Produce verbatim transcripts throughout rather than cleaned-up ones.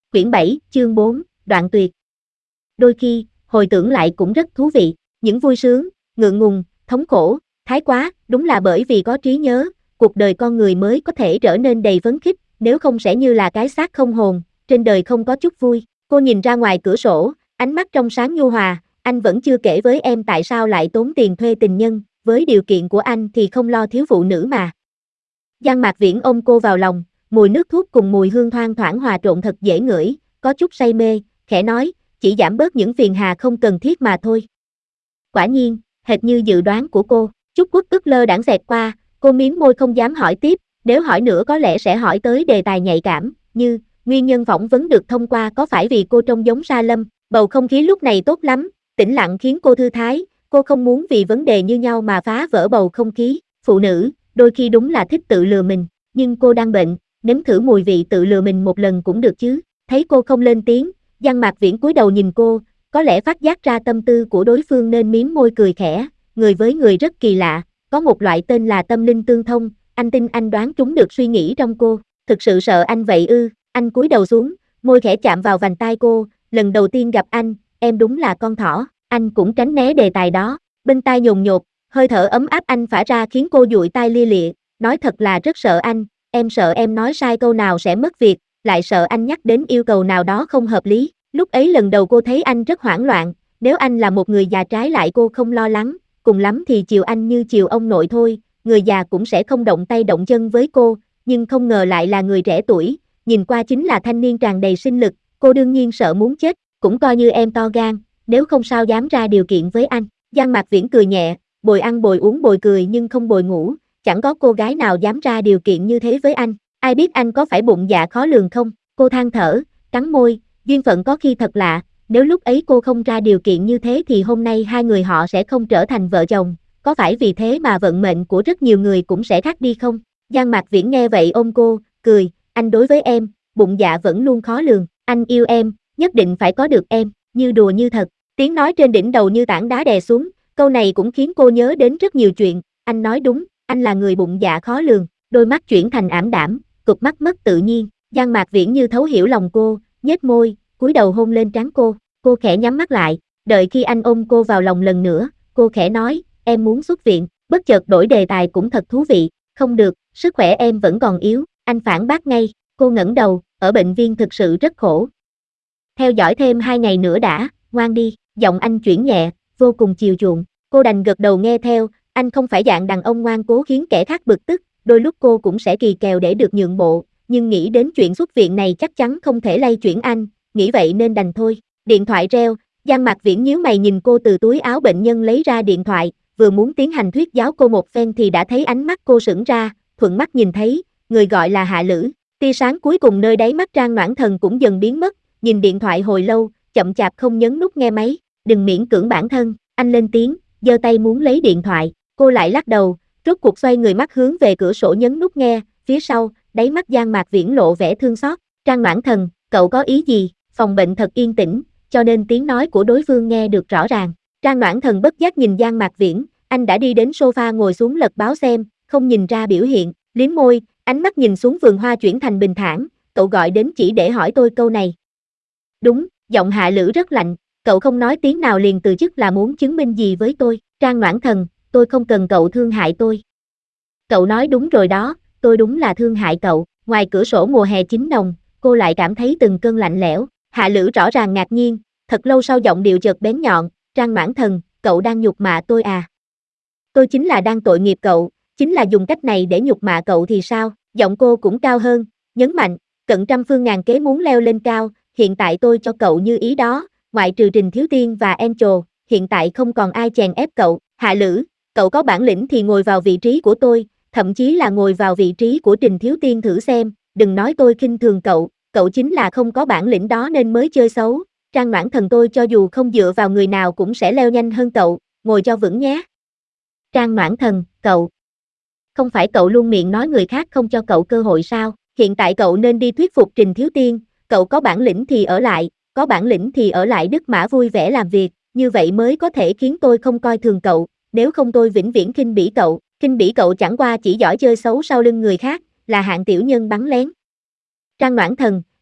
Quyển bảy, chương bốn, đoạn tuyệt. Đôi khi, hồi tưởng lại cũng rất thú vị, những vui sướng, ngượng ngùng, thống khổ, thái quá, đúng là bởi vì có trí nhớ, cuộc đời con người mới có thể trở nên đầy phấn khích, nếu không sẽ như là cái xác không hồn, trên đời không có chút vui. Cô nhìn ra ngoài cửa sổ, ánh mắt trong sáng nhu hòa, anh vẫn chưa kể với em tại sao lại tốn tiền thuê tình nhân, với điều kiện của anh thì không lo thiếu phụ nữ mà. Giang Mạc Viễn ôm cô vào lòng, mùi nước thuốc cùng mùi hương thoang thoảng hòa trộn thật dễ ngửi, có chút say mê, khẽ nói, chỉ giảm bớt những phiền hà không cần thiết mà thôi. Quả nhiên, hệt như dự đoán của cô, chút uất ức lơ đãng xẹt qua, cô miếm môi không dám hỏi tiếp, nếu hỏi nữa có lẽ sẽ hỏi tới đề tài nhạy cảm, như, nguyên nhân phỏng vấn được thông qua có phải vì cô trông giống Sa Lâm, bầu không khí lúc này tốt lắm, tĩnh lặng khiến cô thư thái, cô không muốn vì vấn đề như nhau mà phá vỡ bầu không khí, phụ nữ, đôi khi đúng là thích tự lừa mình, nhưng cô đang bệnh, nếm thử mùi vị tự lừa mình một lần cũng được chứ, thấy cô không lên tiếng, Giang Mạc Viễn cúi đầu nhìn cô, có lẽ phát giác ra tâm tư của đối phương nên mím môi cười khẽ, người với người rất kỳ lạ, có một loại tên là tâm linh tương thông, anh tin anh đoán trúng được suy nghĩ trong cô, thực sự sợ anh vậy ư, anh cúi đầu xuống, môi khẽ chạm vào vành tai cô, lần đầu tiên gặp anh, em đúng là con thỏ, anh cũng tránh né đề tài đó, bên tai nhồn nhột, hơi thở ấm áp anh phả ra khiến cô dụi tai lia lịa, nói thật là rất sợ anh, em sợ em nói sai câu nào sẽ mất việc, lại sợ anh nhắc đến yêu cầu nào đó không hợp lý, lúc ấy lần đầu cô thấy anh rất hoảng loạn, nếu anh là một người già trái lại cô không lo lắng, cùng lắm thì chiều anh như chiều ông nội thôi, người già cũng sẽ không động tay động chân với cô, nhưng không ngờ lại là người trẻ tuổi, nhìn qua chính là thanh niên tràn đầy sinh lực, cô đương nhiên sợ muốn chết, cũng coi như em to gan, nếu không sao dám ra điều kiện với anh, Giang Mạc Viễn cười nhẹ, bồi ăn bồi uống bồi cười nhưng không bồi ngủ, chẳng có cô gái nào dám ra điều kiện như thế với anh, ai biết anh có phải bụng dạ khó lường không, cô than thở, cắn môi, duyên phận có khi thật lạ, nếu lúc ấy cô không ra điều kiện như thế thì hôm nay hai người họ sẽ không trở thành vợ chồng, có phải vì thế mà vận mệnh của rất nhiều người cũng sẽ khác đi không? Giang Mạc Viễn nghe vậy ôm cô, cười, anh đối với em, bụng dạ vẫn luôn khó lường, anh yêu em, nhất định phải có được em, như đùa như thật, tiếng nói trên đỉnh đầu như tảng đá đè xuống, câu này cũng khiến cô nhớ đến rất nhiều chuyện, anh nói đúng, anh là người bụng dạ khó lường, đôi mắt chuyển thành ảm đạm, cụp mắt mất tự nhiên, Giang Mạc Viễn như thấu hiểu lòng cô, nhếch môi, cúi đầu hôn lên trán cô, cô khẽ nhắm mắt lại, đợi khi anh ôm cô vào lòng lần nữa, cô khẽ nói, em muốn xuất viện, bất chợt đổi đề tài cũng thật thú vị, không được, sức khỏe em vẫn còn yếu, anh phản bác ngay, cô ngẩng đầu, ở bệnh viện thực sự rất khổ. Theo dõi thêm hai ngày nữa đã, ngoan đi, giọng anh chuyển nhẹ, vô cùng chiều chuộng, cô đành gật đầu nghe theo, anh không phải dạng đàn ông ngoan cố khiến kẻ khác bực tức, đôi lúc cô cũng sẽ kỳ kèo để được nhượng bộ, nhưng nghĩ đến chuyện xuất viện này chắc chắn không thể lay chuyển anh, nghĩ vậy nên đành thôi, điện thoại reo, Giang Mạc Viễn nhíu mày nhìn cô từ túi áo bệnh nhân lấy ra điện thoại, vừa muốn tiến hành thuyết giáo cô một phen thì đã thấy ánh mắt cô sững ra, thuận mắt nhìn thấy, người gọi là Hạ Lữ, tia sáng cuối cùng nơi đáy mắt Trang Noãn Thần cũng dần biến mất, nhìn điện thoại hồi lâu, chậm chạp không nhấn nút nghe máy, đừng miễn cưỡng bản thân, anh lên tiếng, giơ tay muốn lấy điện thoại, cô lại lắc đầu, rốt cuộc xoay người mắt hướng về cửa sổ nhấn nút nghe, phía sau, đáy mắt Giang Mạc Viễn lộ vẻ thương xót, Trang Noãn Thần, cậu có ý gì, phòng bệnh thật yên tĩnh, cho nên tiếng nói của đối phương nghe được rõ ràng, Trang Noãn Thần bất giác nhìn Giang Mạc Viễn, anh đã đi đến sofa ngồi xuống lật báo xem, không nhìn ra biểu hiện, liếm môi, ánh mắt nhìn xuống vườn hoa chuyển thành bình thản, cậu gọi đến chỉ để hỏi tôi câu này. Đúng, giọng Hạ Lữ rất lạnh, cậu không nói tiếng nào liền từ chức là muốn chứng minh gì với tôi, Trang Noãn Thần, tôi không cần cậu thương hại tôi. Cậu nói đúng rồi đó, tôi đúng là thương hại cậu, ngoài cửa sổ mùa hè chín nồng, cô lại cảm thấy từng cơn lạnh lẽo, Hạ Lữ rõ ràng ngạc nhiên, thật lâu sau giọng điệu chợt bén nhọn, Trang Noãn Thần, cậu đang nhục mạ tôi à? Tôi chính là đang tội nghiệp cậu, chính là dùng cách này để nhục mạ cậu thì sao, giọng cô cũng cao hơn, nhấn mạnh, cận trăm phương ngàn kế muốn leo lên cao, hiện tại tôi cho cậu như ý đó, ngoại trừ Trình Thiếu Tiên và Angel, hiện tại không còn ai chèn ép cậu, Hạ Lữ, cậu có bản lĩnh thì ngồi vào vị trí của tôi, thậm chí là ngồi vào vị trí của Trình Thiếu Tiên thử xem, đừng nói tôi khinh thường cậu, cậu chính là không có bản lĩnh đó nên mới chơi xấu, Trang Noãn Thần tôi cho dù không dựa vào người nào cũng sẽ leo nhanh hơn cậu, ngồi cho vững nhé. Trang Noãn Thần, cậu, không phải cậu luôn miệng nói người khác không cho cậu cơ hội sao, hiện tại cậu nên đi thuyết phục Trình Thiếu Tiên, cậu có bản lĩnh thì ở lại, có bản lĩnh thì ở lại Đức Mã vui vẻ làm việc, như vậy mới có thể khiến tôi không coi thường cậu, nếu không tôi vĩnh viễn khinh bỉ cậu, khinh bỉ cậu chẳng qua chỉ giỏi chơi xấu sau lưng người khác, là hạng tiểu nhân bắn lén. Trang Noãn Thần,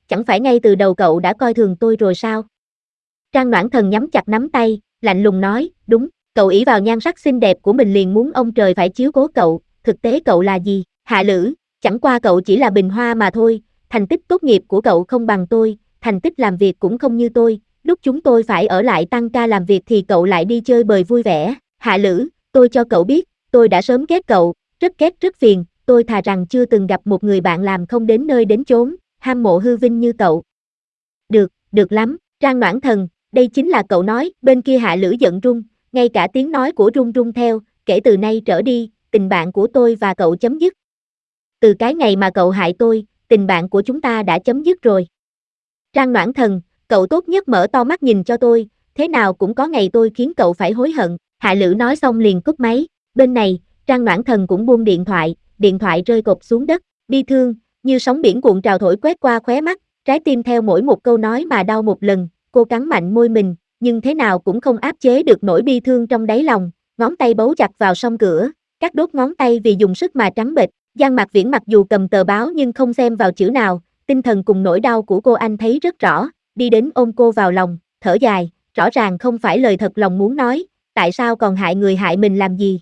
chẳng phải ngay từ đầu cậu đã coi thường tôi rồi sao? Trang Noãn Thần nhắm chặt nắm tay, lạnh lùng nói, đúng, cậu ỷ vào nhan sắc xinh đẹp của mình liền muốn ông trời phải chiếu cố cậu, thực tế cậu là gì? Hạ Lữ, chẳng qua cậu chỉ là bình hoa mà thôi, thành tích tốt nghiệp của cậu không bằng tôi, thành tích làm việc cũng không như tôi, lúc chúng tôi phải ở lại tăng ca làm việc thì cậu lại đi chơi bời vui vẻ. Hạ Lữ, tôi cho cậu biết, tôi đã sớm ghét cậu, rất ghét rất phiền, tôi thà rằng chưa từng gặp một người bạn làm không đến nơi đến chốn, ham mộ hư vinh như cậu. Được, được lắm, Trang Noãn Thần, đây chính là cậu nói, bên kia Hạ Lữ giận rung, ngay cả tiếng nói của rung rung theo, kể từ nay trở đi, tình bạn của tôi và cậu chấm dứt. Từ cái ngày mà cậu hại tôi, tình bạn của chúng ta đã chấm dứt rồi. Trang Noãn Thần, cậu tốt nhất mở to mắt nhìn cho tôi, thế nào cũng có ngày tôi khiến cậu phải hối hận. Hạ Lữ nói xong liền cúp máy, bên này, Trang Noãn Thần cũng buông điện thoại, điện thoại rơi cộp xuống đất, bi thương, như sóng biển cuộn trào thổi quét qua khóe mắt, trái tim theo mỗi một câu nói mà đau một lần, cô cắn mạnh môi mình, nhưng thế nào cũng không áp chế được nỗi bi thương trong đáy lòng, ngón tay bấu chặt vào song cửa, các đốt ngón tay vì dùng sức mà trắng bệch. Giang Mạc Viễn mặc dù cầm tờ báo nhưng không xem vào chữ nào, tinh thần cùng nỗi đau của cô anh thấy rất rõ, đi đến ôm cô vào lòng, thở dài, rõ ràng không phải lời thật lòng muốn nói, tại sao còn hại người hại mình làm gì.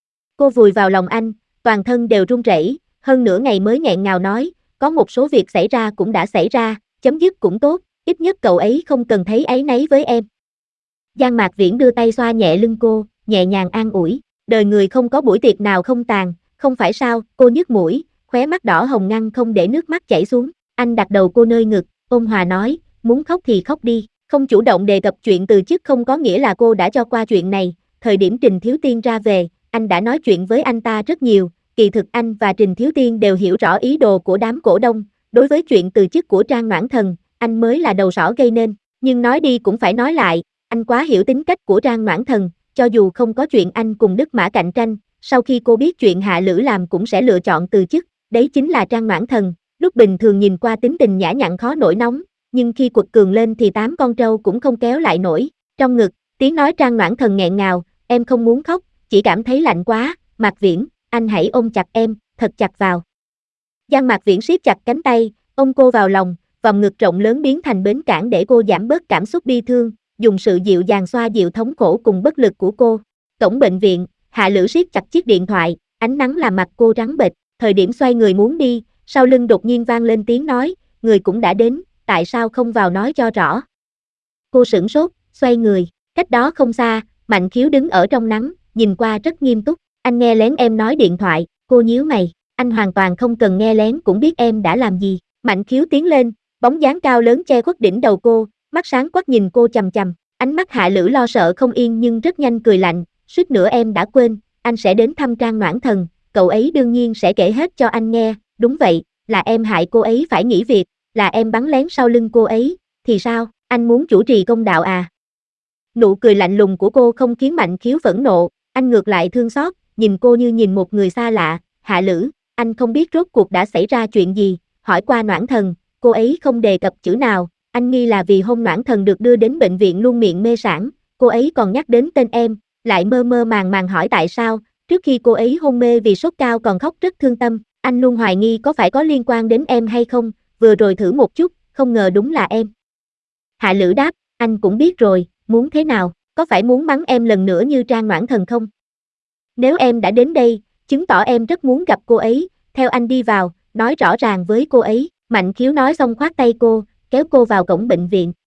Cô vùi vào lòng anh, toàn thân đều run rẩy, hơn nửa ngày mới nghẹn ngào nói, có một số việc xảy ra cũng đã xảy ra, chấm dứt cũng tốt, ít nhất cậu ấy không cần thấy áy náy với em. Giang Mạc Viễn đưa tay xoa nhẹ lưng cô, nhẹ nhàng an ủi, đời người không có buổi tiệc nào không tàn, không phải sao, cô nhếch mũi, khóe mắt đỏ hồng ngăn không để nước mắt chảy xuống, anh đặt đầu cô nơi ngực, ôn hòa nói, muốn khóc thì khóc đi, không chủ động đề cập chuyện từ chức không có nghĩa là cô đã cho qua chuyện này, thời điểm Trình Thiếu Tiên ra về, anh đã nói chuyện với anh ta rất nhiều, kỳ thực anh và Trình Thiếu Tiên đều hiểu rõ ý đồ của đám cổ đông, đối với chuyện từ chức của Trang Noãn Thần, anh mới là đầu sỏ gây nên, nhưng nói đi cũng phải nói lại, anh quá hiểu tính cách của Trang Noãn Thần, cho dù không có chuyện anh cùng Đức Mã cạnh tranh, sau khi cô biết chuyện Hạ Lữ làm cũng sẽ lựa chọn từ chức, đấy chính là Trang Noãn Thần, lúc bình thường nhìn qua tính tình nhã nhặn khó nổi nóng, nhưng khi quật cường lên thì tám con trâu cũng không kéo lại nổi, trong ngực, tiếng nói Trang Noãn Thần nghẹn ngào, em không muốn khóc, chỉ cảm thấy lạnh quá, Mạc Viễn, anh hãy ôm chặt em, thật chặt vào. Giang Mạc Viễn siết chặt cánh tay, ôm cô vào lòng, vòng ngực rộng lớn biến thành bến cảng để cô giảm bớt cảm xúc bi thương, dùng sự dịu dàng xoa dịu thống khổ cùng bất lực của cô. Cổng bệnh viện, Hạ Lữ siết chặt chiếc điện thoại, ánh nắng làm mặt cô trắng bệch, thời điểm xoay người muốn đi, sau lưng đột nhiên vang lên tiếng nói, người cũng đã đến, tại sao không vào nói cho rõ. Cô sửng sốt, xoay người, cách đó không xa, Mạnh Khiếu đứng ở trong nắng, nhìn qua rất nghiêm túc, anh nghe lén em nói điện thoại, cô nhíu mày, anh hoàn toàn không cần nghe lén cũng biết em đã làm gì. Mạnh Khiếu tiến lên, bóng dáng cao lớn che khuất đỉnh đầu cô, mắt sáng quắc nhìn cô chằm chằm, ánh mắt Hạ Lữ lo sợ không yên nhưng rất nhanh cười lạnh, suýt nữa em đã quên, anh sẽ đến thăm Trang Noãn Thần, cậu ấy đương nhiên sẽ kể hết cho anh nghe, đúng vậy, là em hại cô ấy phải nghỉ việc, là em bắn lén sau lưng cô ấy, thì sao, anh muốn chủ trì công đạo à? Nụ cười lạnh lùng của cô không khiến Mạnh Khiếu phẫn nộ, anh ngược lại thương xót, nhìn cô như nhìn một người xa lạ, Hạ Lữ, anh không biết rốt cuộc đã xảy ra chuyện gì, hỏi qua Noãn Thần, cô ấy không đề cập chữ nào, anh nghi là vì hôm Noãn Thần được đưa đến bệnh viện luôn miệng mê sảng, cô ấy còn nhắc đến tên em, lại mơ mơ màng màng hỏi tại sao, trước khi cô ấy hôn mê vì sốt cao còn khóc rất thương tâm, anh luôn hoài nghi có phải có liên quan đến em hay không, vừa rồi thử một chút, không ngờ đúng là em. Hạ Lữ đáp, anh cũng biết rồi, muốn thế nào, có phải muốn mắng em lần nữa như Trang Noãn Thần không? Nếu em đã đến đây, chứng tỏ em rất muốn gặp cô ấy, theo anh đi vào, nói rõ ràng với cô ấy, Mạnh Khiếu nói xong khoát tay cô, kéo cô vào cổng bệnh viện,